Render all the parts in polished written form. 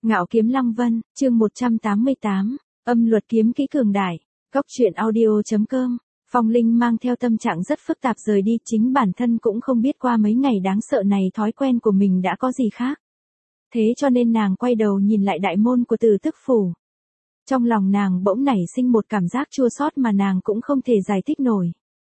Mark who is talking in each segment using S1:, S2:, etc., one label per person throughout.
S1: Ngạo Kiếm Lăng Vân, chương 188, âm luật kiếm kỹ cường đại. Cốc truyện audio.com. Phong Linh mang theo tâm trạng rất phức tạp rời đi, chính bản thân cũng không biết qua mấy ngày đáng sợ này thói quen của mình đã có gì khác. Thế cho nên nàng quay đầu nhìn lại đại môn của Tử Tức Phủ. Trong lòng nàng bỗng nảy sinh một cảm giác chua xót mà nàng cũng không thể giải thích nổi.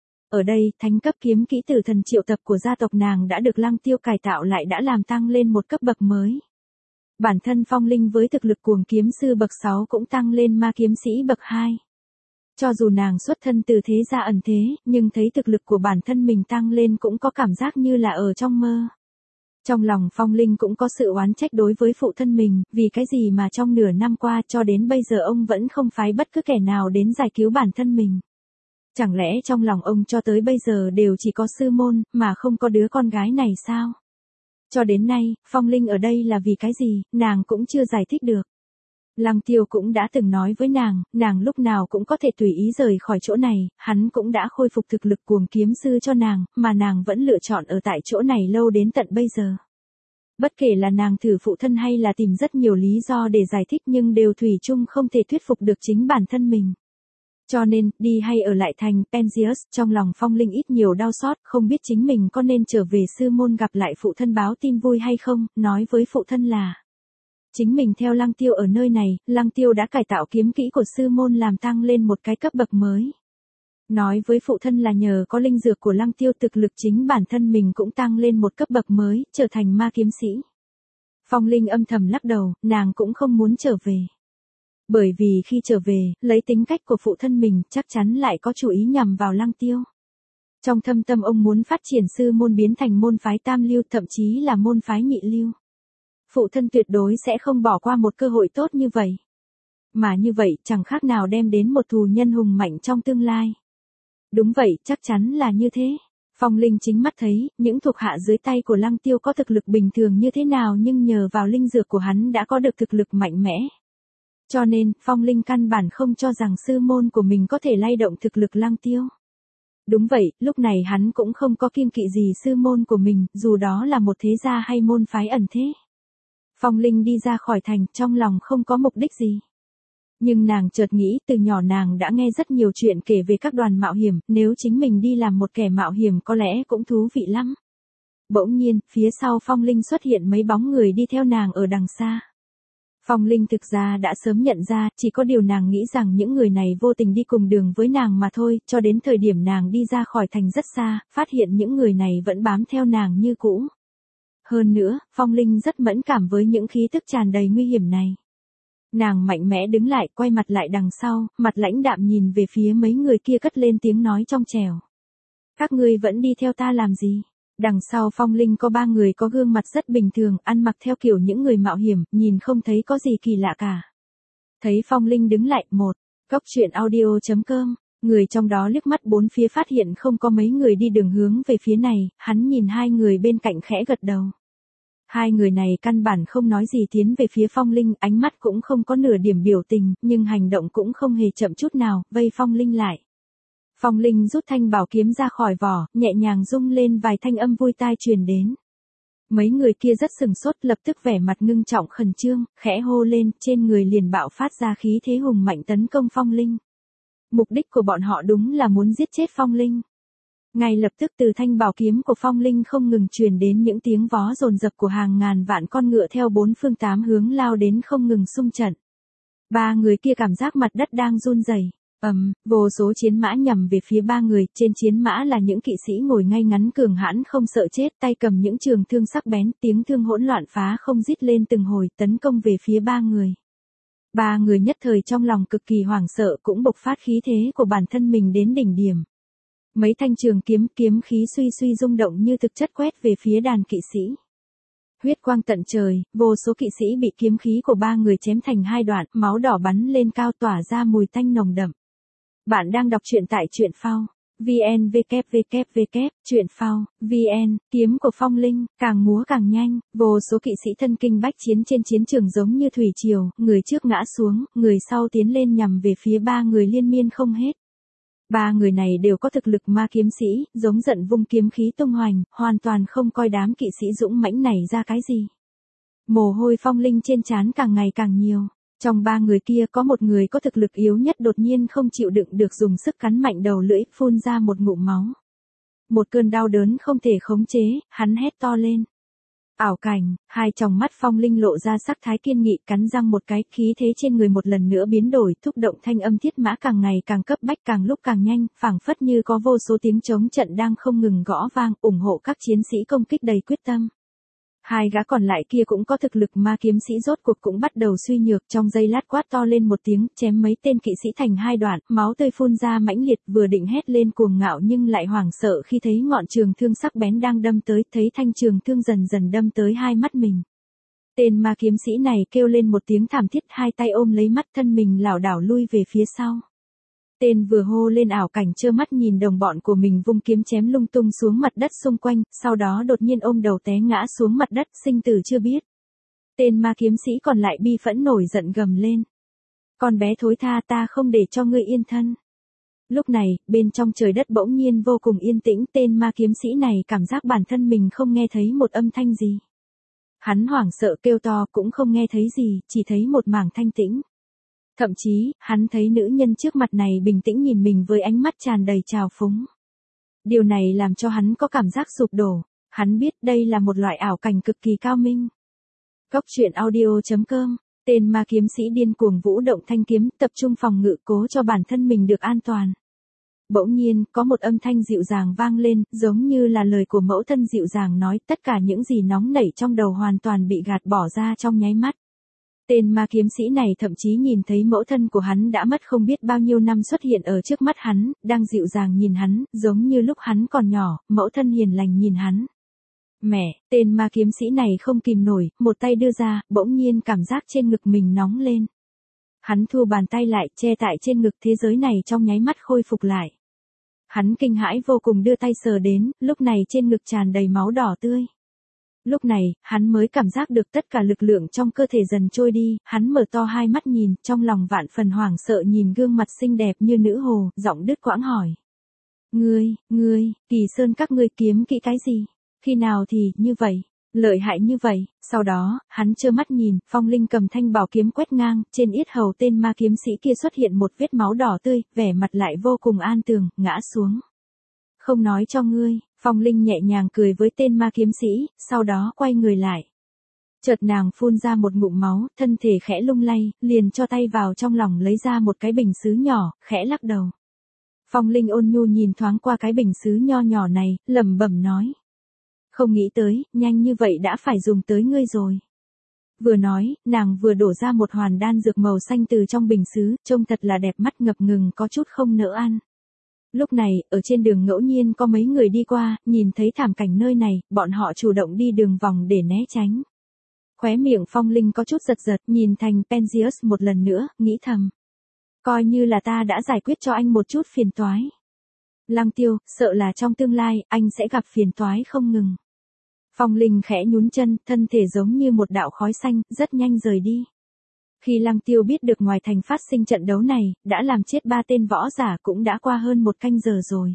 S1: Ở đây, thánh cấp kiếm kỹ Tử Thần triệu tập của gia tộc nàng đã được Lăng Tiêu cải tạo lại, đã làm tăng lên một cấp bậc mới. Bản thân Phong Linh với thực lực cuồng kiếm sư bậc 6 cũng tăng lên ma kiếm sĩ bậc 2. Cho dù nàng xuất thân từ thế gia ẩn thế, nhưng thấy thực lực của bản thân mình tăng lên cũng có cảm giác như là ở trong mơ. Trong lòng Phong Linh cũng có sự oán trách đối với phụ thân mình, vì cái gì mà trong nửa năm qua cho đến bây giờ ông vẫn không phái bất cứ kẻ nào đến giải cứu bản thân mình. Chẳng lẽ trong lòng ông cho tới bây giờ đều chỉ có sư môn, mà không có đứa con gái này sao? Cho đến nay, Phong Linh ở đây là vì cái gì, nàng cũng chưa giải thích được. Lăng Tiêu cũng đã từng nói với nàng lúc nào cũng có thể tùy ý rời khỏi chỗ này, hắn cũng đã khôi phục thực lực cuồng kiếm sư cho nàng, mà nàng vẫn lựa chọn ở tại chỗ này lâu đến tận bây giờ. Bất kể là nàng thử phụ thân hay là tìm rất nhiều lý do để giải thích, nhưng đều thủy chung không thể thuyết phục được chính bản thân mình. Cho nên, đi hay ở lại thành Penzius, trong lòng Phong Linh ít nhiều đau xót, không biết chính mình có nên trở về sư môn gặp lại phụ thân báo tin vui hay không, nói với phụ thân là chính mình theo Lăng Tiêu ở nơi này, Lăng Tiêu đã cải tạo kiếm kỹ của sư môn làm tăng lên một cái cấp bậc mới. Nói với phụ thân là nhờ có linh dược của Lăng Tiêu, thực lực chính bản thân mình cũng tăng lên một cấp bậc mới, trở thành ma kiếm sĩ. Phong Linh âm thầm lắc đầu, nàng cũng không muốn trở về. Bởi vì khi trở về, lấy tính cách của phụ thân mình, chắc chắn lại có chủ ý nhằm vào Lăng Tiêu. Trong thâm tâm ông muốn phát triển sư môn biến thành môn phái tam lưu, thậm chí là môn phái nhị lưu. Phụ thân tuyệt đối sẽ không bỏ qua một cơ hội tốt như vậy. Mà như vậy chẳng khác nào đem đến một thù nhân hùng mạnh trong tương lai. Đúng vậy, chắc chắn là như thế. Phong Linh chính mắt thấy, những thuộc hạ dưới tay của Lăng Tiêu có thực lực bình thường như thế nào, nhưng nhờ vào linh dược của hắn đã có được thực lực mạnh mẽ. Cho nên, Phong Linh căn bản không cho rằng sư môn của mình có thể lay động thực lực Lăng Tiêu. Đúng vậy, lúc này hắn cũng không có kiêng kỵ gì sư môn của mình, dù đó là một thế gia hay môn phái ẩn thế. Phong Linh đi ra khỏi thành, trong lòng không có mục đích gì. Nhưng nàng chợt nghĩ, từ nhỏ nàng đã nghe rất nhiều chuyện kể về các đoàn mạo hiểm, nếu chính mình đi làm một kẻ mạo hiểm có lẽ cũng thú vị lắm. Bỗng nhiên, phía sau Phong Linh xuất hiện mấy bóng người đi theo nàng ở đằng xa. Phong Linh thực ra đã sớm nhận ra, chỉ có điều nàng nghĩ rằng những người này vô tình đi cùng đường với nàng mà thôi, cho đến thời điểm nàng đi ra khỏi thành rất xa, phát hiện những người này vẫn bám theo nàng như cũ. Hơn nữa, Phong Linh rất mẫn cảm với những khí tức tràn đầy nguy hiểm này. Nàng mạnh mẽ đứng lại, quay mặt lại đằng sau, mặt lãnh đạm nhìn về phía mấy người kia, cất lên tiếng nói trong trẻo. Các ngươi vẫn đi theo ta làm gì? Đằng sau Phong Linh có 3 người có gương mặt rất bình thường, ăn mặc theo kiểu những người mạo hiểm, nhìn không thấy có gì kỳ lạ cả. Thấy Phong Linh đứng lại, Cốc truyện audio.com, người trong đó liếc mắt bốn phía phát hiện không có mấy người đi đường hướng về phía này, hắn nhìn 2 người bên cạnh khẽ gật đầu. 2 người này căn bản không nói gì tiến về phía Phong Linh, ánh mắt cũng không có nửa điểm biểu tình, nhưng hành động cũng không hề chậm chút nào, vây Phong Linh lại. Phong Linh rút thanh bảo kiếm ra khỏi vỏ, nhẹ nhàng rung lên, vài thanh âm vui tai truyền đến. Mấy người kia rất sừng sốt, lập tức vẻ mặt ngưng trọng khẩn trương, khẽ hô lên, trên người liền bạo phát ra khí thế hùng mạnh tấn công Phong Linh. Mục đích của bọn họ đúng là muốn giết chết Phong Linh. Ngay lập tức từ thanh bảo kiếm của Phong Linh không ngừng truyền đến những tiếng vó dồn dập của hàng ngàn vạn con ngựa theo 4 phương 8 hướng lao đến không ngừng xung trận. 3 người kia cảm giác mặt đất đang run rẩy. Vô số chiến mã nhằm về phía 3 người, trên chiến mã là những kỵ sĩ ngồi ngay ngắn cường hãn không sợ chết, tay cầm những trường thương sắc bén, tiếng thương hỗn loạn phá không rít lên từng hồi, tấn công về phía 3 người. 3 người nhất thời trong lòng cực kỳ hoảng sợ, cũng bộc phát khí thế của bản thân mình đến đỉnh điểm. Mấy thanh trường kiếm khí suy suy rung động như thực chất quét về phía đàn kỵ sĩ. Huyết quang tận trời, vô số kỵ sĩ bị kiếm khí của 3 người chém thành 2 đoạn, máu đỏ bắn lên cao tỏa ra mùi tanh nồng đậm. Bạn đang đọc truyện tại truyện phao. VN www. Truyện phao, VN, kiếm của Phong Linh, càng múa càng nhanh, vô số kỵ sĩ thân kinh bách chiến trên chiến trường giống như thủy triều, người trước ngã xuống, người sau tiến lên nhằm về phía 3 người liên miên không hết. 3 người này đều có thực lực ma kiếm sĩ, giống giận vung kiếm khí tung hoành, hoàn toàn không coi đám kỵ sĩ dũng mãnh này ra cái gì. Mồ hôi Phong Linh trên trán càng ngày càng nhiều. Trong ba người kia có một người có thực lực yếu nhất đột nhiên không chịu đựng được dùng sức cắn mạnh đầu lưỡi, phun ra một ngụm máu. Một cơn đau đớn không thể khống chế, hắn hét to lên. Ảo cảnh, hai tròng mắt Phong Linh lộ ra sắc thái kiên nghị, cắn răng một cái, khí thế trên người một lần nữa biến đổi, thúc động thanh âm thiết mã càng ngày càng cấp bách, càng lúc càng nhanh, phảng phất như có vô số tiếng trống trận đang không ngừng gõ vang, ủng hộ các chiến sĩ công kích đầy quyết tâm. Hai gã còn lại kia cũng có thực lực, ma kiếm sĩ rốt cuộc cũng bắt đầu suy nhược, trong giây lát quát to lên một tiếng, chém mấy tên kỵ sĩ thành hai đoạn, máu tươi phun ra mãnh liệt, vừa định hét lên cuồng ngạo nhưng lại hoảng sợ khi thấy ngọn trường thương sắc bén đang đâm tới, thấy thanh trường thương dần dần đâm tới hai mắt mình. Tên ma kiếm sĩ này kêu lên một tiếng thảm thiết, hai tay ôm lấy mắt, thân mình lảo đảo lui về phía sau. Tên vừa hô lên ảo cảnh trơ mắt nhìn đồng bọn của mình vung kiếm chém lung tung xuống mặt đất xung quanh, sau đó đột nhiên ôm đầu té ngã xuống mặt đất, sinh tử chưa biết. Tên ma kiếm sĩ còn lại bi phẫn nổi giận gầm lên. Con bé thối tha, ta không để cho ngươi yên thân. Lúc này, bên trong trời đất bỗng nhiên vô cùng yên tĩnh, tên ma kiếm sĩ này cảm giác bản thân mình không nghe thấy một âm thanh gì. Hắn hoảng sợ kêu to cũng không nghe thấy gì, chỉ thấy một mảng thanh tĩnh. Thậm chí, hắn thấy nữ nhân trước mặt này bình tĩnh nhìn mình với ánh mắt tràn đầy trào phúng. Điều này làm cho hắn có cảm giác sụp đổ, hắn biết đây là một loại ảo cảnh cực kỳ cao minh. Cốc truyện audio.com, tên ma kiếm sĩ điên cuồng vũ động thanh kiếm, tập trung phòng ngự cố cho bản thân mình được an toàn. Bỗng nhiên, có một âm thanh dịu dàng vang lên, giống như là lời của mẫu thân dịu dàng nói, tất cả những gì nóng nảy trong đầu hoàn toàn bị gạt bỏ ra trong nháy mắt. Tên ma kiếm sĩ này thậm chí nhìn thấy mẫu thân của hắn đã mất không biết bao nhiêu năm xuất hiện ở trước mắt hắn, đang dịu dàng nhìn hắn, giống như lúc hắn còn nhỏ, mẫu thân hiền lành nhìn hắn. Mẹ, tên ma kiếm sĩ này không kìm nổi, một tay đưa ra, bỗng nhiên cảm giác trên ngực mình nóng lên. Hắn thu bàn tay lại, che tại trên ngực, thế giới này trong nháy mắt khôi phục lại. Hắn kinh hãi vô cùng đưa tay sờ đến, lúc này trên ngực tràn đầy máu đỏ tươi. Lúc này, hắn mới cảm giác được tất cả lực lượng trong cơ thể dần trôi đi, hắn mở to hai mắt nhìn, trong lòng vạn phần hoảng sợ nhìn gương mặt xinh đẹp như nữ hồ, giọng đứt quãng hỏi. Ngươi, Kỳ Sơn các ngươi kiếm kỹ cái gì? Khi nào thì, như vậy? Lợi hại như vậy? Sau đó, hắn trơ mắt nhìn, Phong Linh cầm thanh bảo kiếm quét ngang, trên yết hầu tên ma kiếm sĩ kia xuất hiện một vết máu đỏ tươi, vẻ mặt lại vô cùng an tường, ngã xuống. Không nói cho ngươi. Phong Linh nhẹ nhàng cười với tên ma kiếm sĩ, sau đó quay người lại. Chợt nàng phun ra một ngụm máu, thân thể khẽ lung lay, liền cho tay vào trong lòng lấy ra một cái bình sứ nhỏ, khẽ lắc đầu. Phong Linh ôn nhu nhìn thoáng qua cái bình sứ nho nhỏ này, lẩm bẩm nói. Không nghĩ tới, nhanh như vậy đã phải dùng tới ngươi rồi. Vừa nói, nàng vừa đổ ra một hoàn đan dược màu xanh từ trong bình sứ, trông thật là đẹp mắt ngập ngừng có chút không nỡ ăn. Lúc này, ở trên đường ngẫu nhiên có mấy người đi qua, nhìn thấy thảm cảnh nơi này, bọn họ chủ động đi đường vòng để né tránh. Khóe miệng Phong Linh có chút giật giật, nhìn Thành Penzius một lần nữa, nghĩ thầm. Coi như là ta đã giải quyết cho anh một chút phiền toái. Lăng Tiêu, sợ là trong tương lai, anh sẽ gặp phiền toái không ngừng. Phong Linh khẽ nhún chân, thân thể giống như một đạo khói xanh, rất nhanh rời đi. Khi Lăng Tiêu biết được ngoài thành phát sinh trận đấu này, đã làm chết 3 tên võ giả cũng đã qua hơn 1 canh giờ rồi.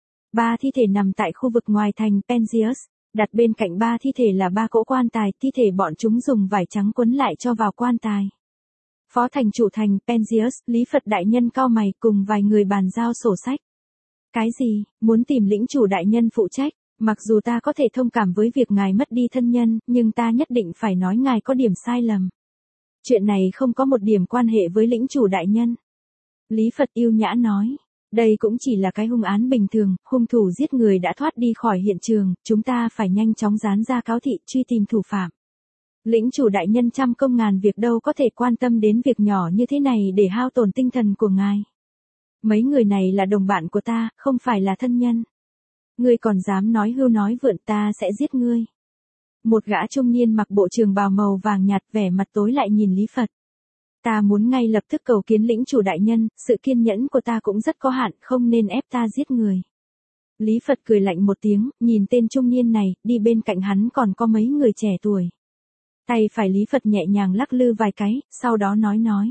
S1: 3 thi thể nằm tại khu vực ngoài thành Penzius, đặt bên cạnh 3 thi thể là 3 cỗ quan tài, thi thể bọn chúng dùng vải trắng quấn lại cho vào quan tài. Phó thành chủ thành Penzius, Lý Phật đại nhân cau mày cùng vài người bàn giao sổ sách. Cái gì, muốn tìm lĩnh chủ đại nhân phụ trách, mặc dù ta có thể thông cảm với việc ngài mất đi thân nhân, nhưng ta nhất định phải nói ngài có điểm sai lầm. Chuyện này không có một điểm quan hệ với lĩnh chủ đại nhân. Lý Phật yêu nhã nói, đây cũng chỉ là cái hung án bình thường, hung thủ giết người đã thoát đi khỏi hiện trường, chúng ta phải nhanh chóng dán ra cáo thị truy tìm thủ phạm. Lĩnh chủ đại nhân trăm công ngàn việc đâu có thể quan tâm đến việc nhỏ như thế này để hao tổn tinh thần của ngài. Mấy người này là đồng bạn của ta, không phải là thân nhân. Ngươi còn dám nói hưu nói vượn, ta sẽ giết ngươi. Một gã trung niên mặc bộ trường bào màu vàng nhạt vẻ mặt tối lại nhìn Lý Phật. Ta muốn ngay lập tức cầu kiến lĩnh chủ đại nhân, sự kiên nhẫn của ta cũng rất có hạn, không nên ép ta giết người. Lý Phật cười lạnh một tiếng, nhìn tên trung niên này, đi bên cạnh hắn còn có mấy người trẻ tuổi. Tay phải Lý Phật nhẹ nhàng lắc lư vài cái, sau đó nói.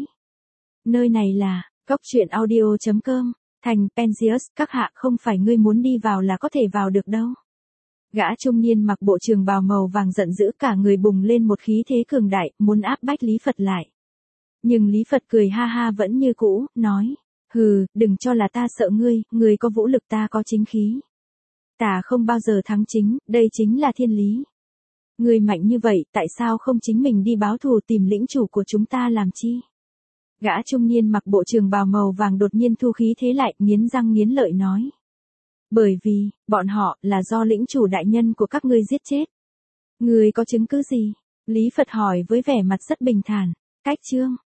S1: Nơi này là, cốc truyện audio.com, thành Penzius, các hạ không phải ngươi muốn đi vào là có thể vào được đâu. Gã trung niên mặc bộ trường bào màu vàng giận dữ, cả người bùng lên một khí thế cường đại, muốn áp bách Lý Phật lại. Nhưng Lý Phật cười ha ha vẫn như cũ, nói, hừ, đừng cho là ta sợ ngươi, ngươi có vũ lực ta có chính khí. Ta không bao giờ thắng chính, đây chính là thiên lý. Ngươi mạnh như vậy, tại sao không chính mình đi báo thù tìm lĩnh chủ của chúng ta làm chi? Gã trung niên mặc bộ trường bào màu vàng đột nhiên thu khí thế lại, nghiến răng nghiến lợi nói. Bởi vì, bọn họ là do lĩnh chủ đại nhân của các ngươi giết chết. Ngươi có chứng cứ gì? Lý Phật hỏi với vẻ mặt rất bình thản. Cách chương